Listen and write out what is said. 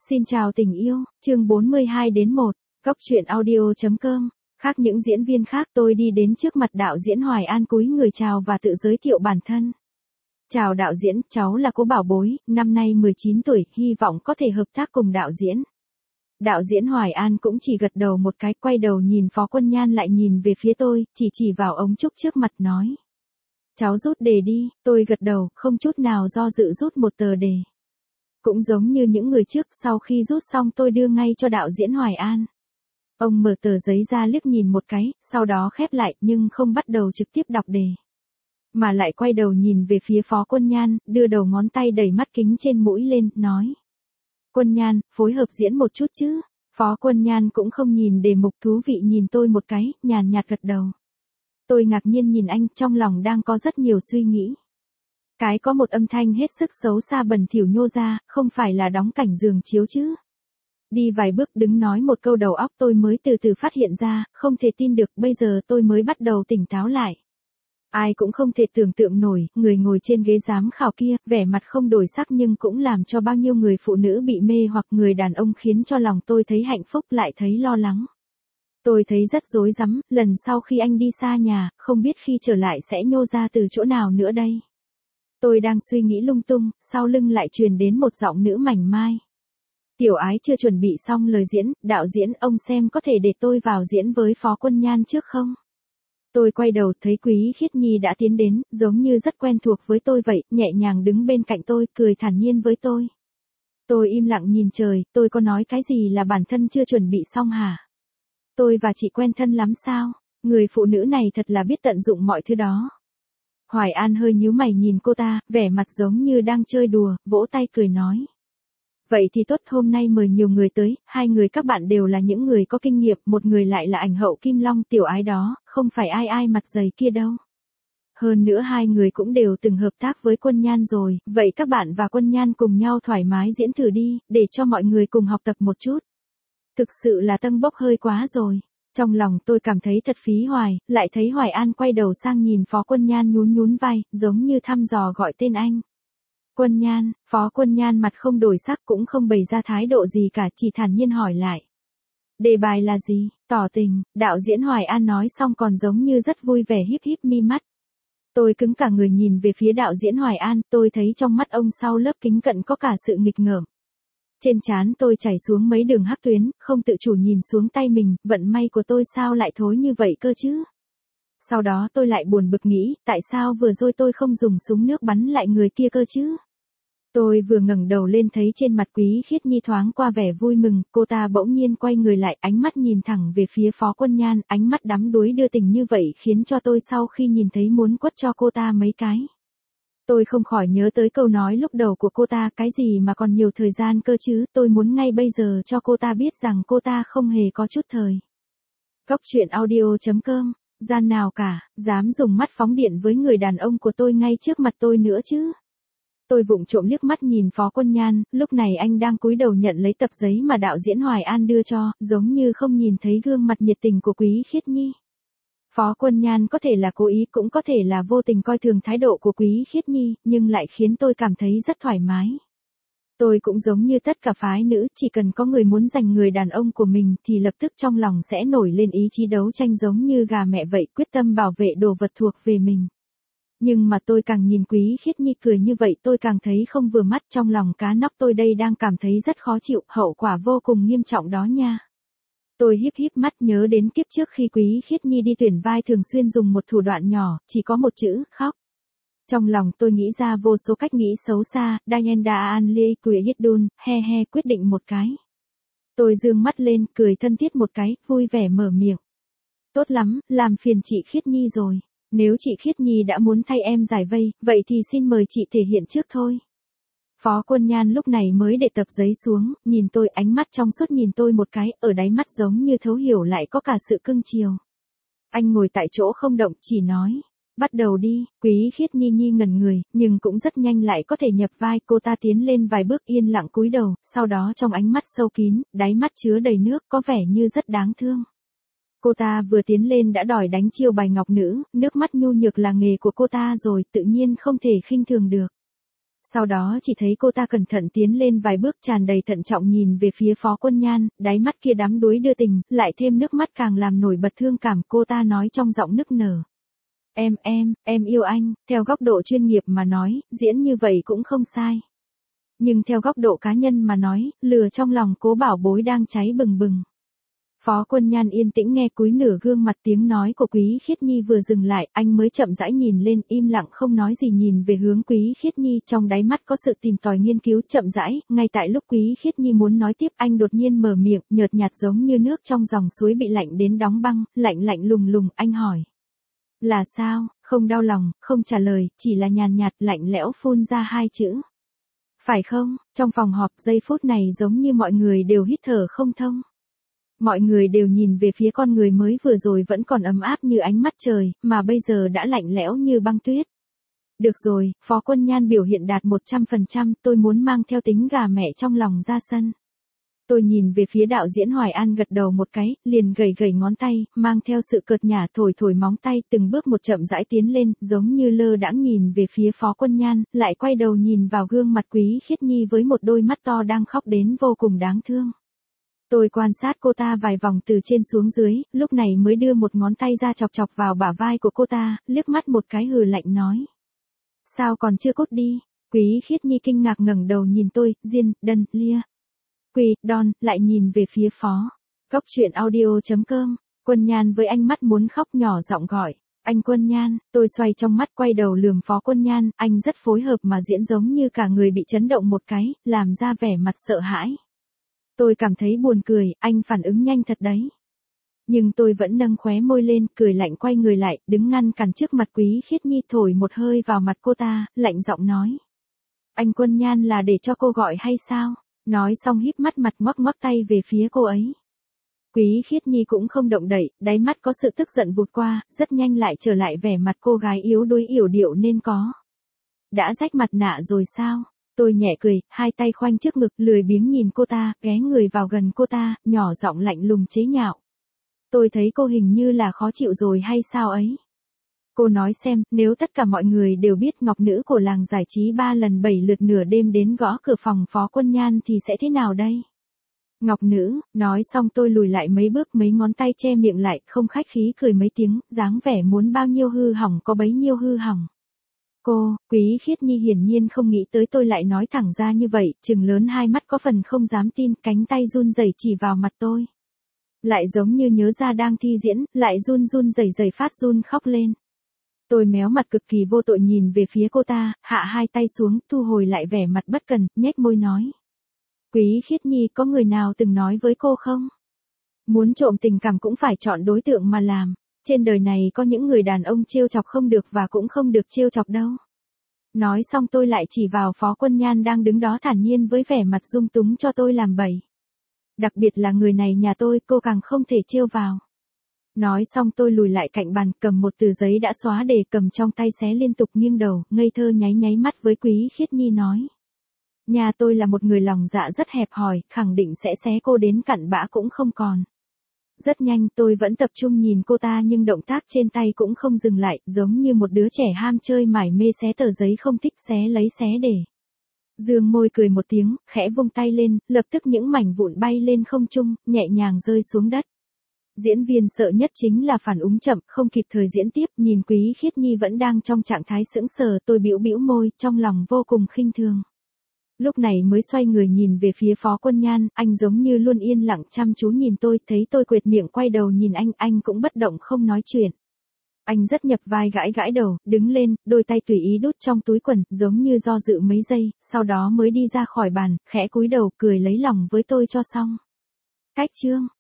Xin chào tình yêu, chương 42-1, Góc truyện audio.com. Khác những diễn viên khác, tôi đi đến trước mặt đạo diễn Hoài An cúi người chào và tự giới thiệu bản thân. Chào đạo diễn, cháu là Cố Bảo Bối, năm nay 19 tuổi, hy vọng có thể hợp tác cùng đạo diễn. Đạo diễn Hoài An cũng chỉ gật đầu một cái, quay đầu nhìn Phó Quân Nhan lại nhìn về phía tôi, chỉ vào ống trúc trước mặt nói. Cháu rút đề đi, tôi gật đầu, không chút nào do dự rút một tờ đề. Cũng giống như những người trước, sau khi rút xong tôi đưa ngay cho đạo diễn Hoài An. Ông mở tờ giấy ra liếc nhìn một cái, sau đó khép lại nhưng không bắt đầu trực tiếp đọc đề. Mà lại quay đầu nhìn về phía Phó Quân Nhan, đưa đầu ngón tay đẩy mắt kính trên mũi lên, nói. Quân Nhan, phối hợp diễn một chút chứ. Phó Quân Nhan cũng không nhìn đề mục, thú vị nhìn tôi một cái, nhàn nhạt gật đầu. Tôi ngạc nhiên nhìn anh, trong lòng đang có rất nhiều suy nghĩ. Cái có một âm thanh hết sức xấu xa bẩn thỉu nhô ra, không phải là đóng cảnh giường chiếu chứ. Đi vài bước đứng nói một câu đầu óc tôi mới từ từ phát hiện ra, không thể tin được, bây giờ tôi mới bắt đầu tỉnh táo lại. Ai cũng không thể tưởng tượng nổi, người ngồi trên ghế giám khảo kia, vẻ mặt không đổi sắc nhưng cũng làm cho bao nhiêu người phụ nữ bị mê hoặc người đàn ông khiến cho lòng tôi thấy hạnh phúc lại thấy lo lắng. Tôi thấy rất rối rắm, lần sau khi anh đi xa nhà, không biết khi trở lại sẽ nhô ra từ chỗ nào nữa đây. Tôi đang suy nghĩ lung tung, sau lưng lại truyền đến một giọng nữ mảnh mai. Tiểu Ái chưa chuẩn bị xong lời diễn, đạo diễn ông xem có thể để tôi vào diễn với Phó Quân Nhan trước không? Tôi quay đầu thấy Quý Khiết Nhi đã tiến đến, giống như rất quen thuộc với tôi vậy, nhẹ nhàng đứng bên cạnh tôi, cười thản nhiên với tôi. Tôi im lặng nhìn trời, tôi có nói cái gì là bản thân chưa chuẩn bị xong hả? Tôi và chị quen thân lắm sao? Người phụ nữ này thật là biết tận dụng mọi thứ đó. Hoài An hơi nhíu mày nhìn cô ta, vẻ mặt giống như đang chơi đùa, vỗ tay cười nói. Vậy thì tốt, hôm nay mời nhiều người tới, hai người các bạn đều là những người có kinh nghiệm, một người lại là ảnh hậu Kim Long Tiểu Ái đó, không phải ai mặt dày kia đâu. Hơn nữa hai người cũng đều từng hợp tác với Quân Nhan rồi, vậy các bạn và Quân Nhan cùng nhau thoải mái diễn thử đi, để cho mọi người cùng học tập một chút. Thực sự là tâng bốc hơi quá rồi. Trong lòng tôi cảm thấy thật phí hoài, lại thấy Hoài An quay đầu sang nhìn Phó Quân Nhan nhún vai, giống như thăm dò gọi tên anh. Quân Nhan, Phó Quân Nhan mặt không đổi sắc cũng không bày ra thái độ gì cả, chỉ thản nhiên hỏi lại. Đề bài là gì? Tỏ tình, đạo diễn Hoài An nói xong còn giống như rất vui vẻ híp híp mi mắt. Tôi cứng cả người nhìn về phía đạo diễn Hoài An, tôi thấy trong mắt ông sau lớp kính cận có cả sự nghịch ngợm. Trên trán tôi chảy xuống mấy đường hắc tuyến, không tự chủ nhìn xuống tay mình, vận may của tôi sao lại thối như vậy cơ chứ? Sau đó tôi lại buồn bực nghĩ, tại sao vừa rồi tôi không dùng súng nước bắn lại người kia cơ chứ? Tôi vừa ngẩng đầu lên thấy trên mặt Quý Khiết Nhi thoáng qua vẻ vui mừng, cô ta bỗng nhiên quay người lại, ánh mắt nhìn thẳng về phía Phó Quân Nhan, ánh mắt đắm đuối đưa tình như vậy khiến cho tôi sau khi nhìn thấy muốn quất cho cô ta mấy cái. Tôi không khỏi nhớ tới câu nói lúc đầu của cô ta, cái gì mà còn nhiều thời gian cơ chứ, tôi muốn ngay bây giờ cho cô ta biết rằng cô ta không hề có chút thời. Góc truyện audio.com, gian nào cả, dám dùng mắt phóng điện với người đàn ông của tôi ngay trước mặt tôi nữa chứ. Tôi vụng trộm liếc mắt nhìn Phó Quân Nhan, lúc này anh đang cúi đầu nhận lấy tập giấy mà đạo diễn Hoài An đưa cho, giống như không nhìn thấy gương mặt nhiệt tình của Quý Khiết Nhi. Phó Quân Nhan có thể là cố ý cũng có thể là vô tình coi thường thái độ của Quý Khiết Nhi, nhưng lại khiến tôi cảm thấy rất thoải mái. Tôi cũng giống như tất cả phái nữ, chỉ cần có người muốn giành người đàn ông của mình thì lập tức trong lòng sẽ nổi lên ý chí đấu tranh giống như gà mẹ vậy, quyết tâm bảo vệ đồ vật thuộc về mình. Nhưng mà tôi càng nhìn Quý Khiết Nhi cười như vậy tôi càng thấy không vừa mắt, trong lòng cá nóc tôi đây đang cảm thấy rất khó chịu, hậu quả vô cùng nghiêm trọng đó nha. Tôi híp híp mắt nhớ đến kiếp trước khi Quý Khiết Nhi đi tuyển vai thường xuyên dùng một thủ đoạn nhỏ, chỉ có một chữ, khóc. Trong lòng tôi nghĩ ra vô số cách nghĩ xấu xa, Diana Anli Quyedun, he quyết định một cái. Tôi dương mắt lên, cười thân thiết một cái, vui vẻ mở miệng. Tốt lắm, làm phiền chị Khiết Nhi rồi. Nếu chị Khiết Nhi đã muốn thay em giải vây, vậy thì xin mời chị thể hiện trước thôi. Phó Quân Nhan lúc này mới để tập giấy xuống, nhìn tôi, ánh mắt trong suốt nhìn tôi một cái, ở đáy mắt giống như thấu hiểu lại có cả sự cưng chiều. Anh ngồi tại chỗ không động, chỉ nói, bắt đầu đi. Quý Khiết Nhi ngẩn người, nhưng cũng rất nhanh lại có thể nhập vai, cô ta tiến lên vài bước yên lặng cúi đầu, sau đó trong ánh mắt sâu kín, đáy mắt chứa đầy nước, có vẻ như rất đáng thương. Cô ta vừa tiến lên đã đòi đánh chiêu bài ngọc nữ, nước mắt nhu nhược là nghề của cô ta rồi, tự nhiên không thể khinh thường được. Sau đó chỉ thấy cô ta cẩn thận tiến lên vài bước tràn đầy thận trọng nhìn về phía Phó Quân Nhan, đáy mắt kia đắm đuối đưa tình, lại thêm nước mắt càng làm nổi bật thương cảm, cô ta nói trong giọng nức nở. Em yêu anh, theo góc độ chuyên nghiệp mà nói, diễn như vậy cũng không sai. Nhưng theo góc độ cá nhân mà nói, lửa trong lòng Cố Bảo Bối đang cháy bừng bừng. Phó Quân Nhan yên tĩnh nghe cúi nửa gương mặt, tiếng nói của Quý Khiết Nhi vừa dừng lại, anh mới chậm rãi nhìn lên, im lặng không nói gì nhìn về hướng Quý Khiết Nhi, trong đáy mắt có sự tìm tòi nghiên cứu, chậm rãi, ngay tại lúc Quý Khiết Nhi muốn nói tiếp, anh đột nhiên mở miệng, nhợt nhạt giống như nước trong dòng suối bị lạnh đến đóng băng, lạnh lùng lùng, anh hỏi. Là sao, không đau lòng, không trả lời, chỉ là nhàn nhạt, lạnh lẽo phun ra hai chữ. Phải không? Trong phòng họp giây phút này giống như mọi người đều hít thở không thông. Mọi người đều nhìn về phía con người mới vừa rồi vẫn còn ấm áp như ánh mắt trời, mà bây giờ đã lạnh lẽo như băng tuyết. Được rồi, Phó Quân Nhan biểu hiện đạt 100%, tôi muốn mang theo tính gà mẹ trong lòng ra sân. Tôi nhìn về phía đạo diễn Hoài An gật đầu một cái, liền gầy ngón tay, mang theo sự cợt nhả thổi móng tay, từng bước một chậm rãi tiến lên, giống như lơ đãng nhìn về phía Phó Quân Nhan, lại quay đầu nhìn vào gương mặt Quý Khiết Nhi với một đôi mắt to đang khóc đến vô cùng đáng thương. Tôi quan sát cô ta vài vòng từ trên xuống dưới, lúc này mới đưa một ngón tay ra chọc vào bả vai của cô ta, liếc mắt một cái hừ lạnh nói. Sao còn chưa cút đi? Quý Khiết Nhi kinh ngạc ngẩng đầu nhìn tôi, Diên, Đân, Lia. Quỳ, Đon, lại nhìn về phía Phó. Cốc truyện audio.com, Quân Nhan với ánh mắt muốn khóc nhỏ giọng gọi. Anh Quân Nhan, tôi xoay trong mắt quay đầu lườm Phó Quân Nhan, anh rất phối hợp mà diễn giống như cả người bị chấn động một cái, làm ra vẻ mặt sợ hãi. Tôi cảm thấy buồn cười, anh phản ứng nhanh thật đấy. Nhưng tôi vẫn nâng khóe môi lên, cười lạnh quay người lại, đứng ngăn cản trước mặt Quý Khiết Nhi thổi một hơi vào mặt cô ta, lạnh giọng nói. Anh Quân Nhan là để cho cô gọi hay sao? Nói xong híp mắt mặt ngoắc tay về phía cô ấy. Quý Khiết Nhi cũng không động đậy, đáy mắt có sự tức giận vụt qua, rất nhanh lại trở lại vẻ mặt cô gái yếu đuối yểu điệu nên có. Đã rách mặt nạ rồi sao? Tôi nhẹ cười, hai tay khoanh trước ngực, lười biếng nhìn cô ta, ghé người vào gần cô ta, nhỏ giọng lạnh lùng chế nhạo. Tôi thấy cô hình như là khó chịu rồi hay sao ấy? Cô nói xem, nếu tất cả mọi người đều biết ngọc nữ của làng giải trí 3 lần 7 lượt nửa đêm đến gõ cửa phòng Phó Quân Nhan thì sẽ thế nào đây? Ngọc nữ, nói xong tôi lùi lại mấy bước, mấy ngón tay che miệng lại, không khách khí cười mấy tiếng, dáng vẻ muốn bao nhiêu hư hỏng có bấy nhiêu hư hỏng. Cô, Quý Khiết Nhi hiển nhiên không nghĩ tới tôi lại nói thẳng ra như vậy, trừng lớn hai mắt có phần không dám tin, cánh tay run rẩy chỉ vào mặt tôi. Lại giống như nhớ ra đang thi diễn, lại run rẩy phát run khóc lên. Tôi méo mặt cực kỳ vô tội nhìn về phía cô ta, hạ hai tay xuống, thu hồi lại vẻ mặt bất cần, nhếch môi nói. Quý Khiết Nhi, có người nào từng nói với cô không? Muốn trộm tình cảm cũng phải chọn đối tượng mà làm. Trên đời này có những người đàn ông trêu chọc không được và cũng không được trêu chọc đâu. Nói xong tôi lại chỉ vào Phó Quân Nhan đang đứng đó thản nhiên với vẻ mặt dung túng cho tôi làm bậy. Đặc biệt là người này nhà tôi, cô càng không thể trêu vào. Nói xong tôi lùi lại cạnh bàn, cầm một tờ giấy đã xóa để cầm trong tay xé liên tục, nghiêng đầu, ngây thơ nháy mắt với Quý Khiết Nhi nói. Nhà tôi là một người lòng dạ rất hẹp hòi, khẳng định sẽ xé cô đến cặn bã cũng không còn. Rất nhanh tôi vẫn tập trung nhìn cô ta nhưng động tác trên tay cũng không dừng lại, giống như một đứa trẻ ham chơi mải mê xé tờ giấy không thích xé lấy xé để. Dương môi cười một tiếng, khẽ vung tay lên, lập tức những mảnh vụn bay lên không trung, nhẹ nhàng rơi xuống đất. Diễn viên sợ nhất chính là phản ứng chậm, không kịp thời diễn tiếp, nhìn Quý Khiết Nhi vẫn đang trong trạng thái sững sờ, tôi bĩu môi, trong lòng vô cùng khinh thường. Lúc này mới xoay người nhìn về phía Phó Quân Nhan, anh giống như luôn yên lặng chăm chú nhìn tôi, thấy tôi quệt miệng quay đầu nhìn anh cũng bất động không nói chuyện. Anh rất nhập vai gãi đầu, đứng lên, đôi tay tùy ý đút trong túi quần, giống như do dự mấy giây, sau đó mới đi ra khỏi bàn, khẽ cúi đầu cười lấy lòng với tôi cho xong. Cách chương.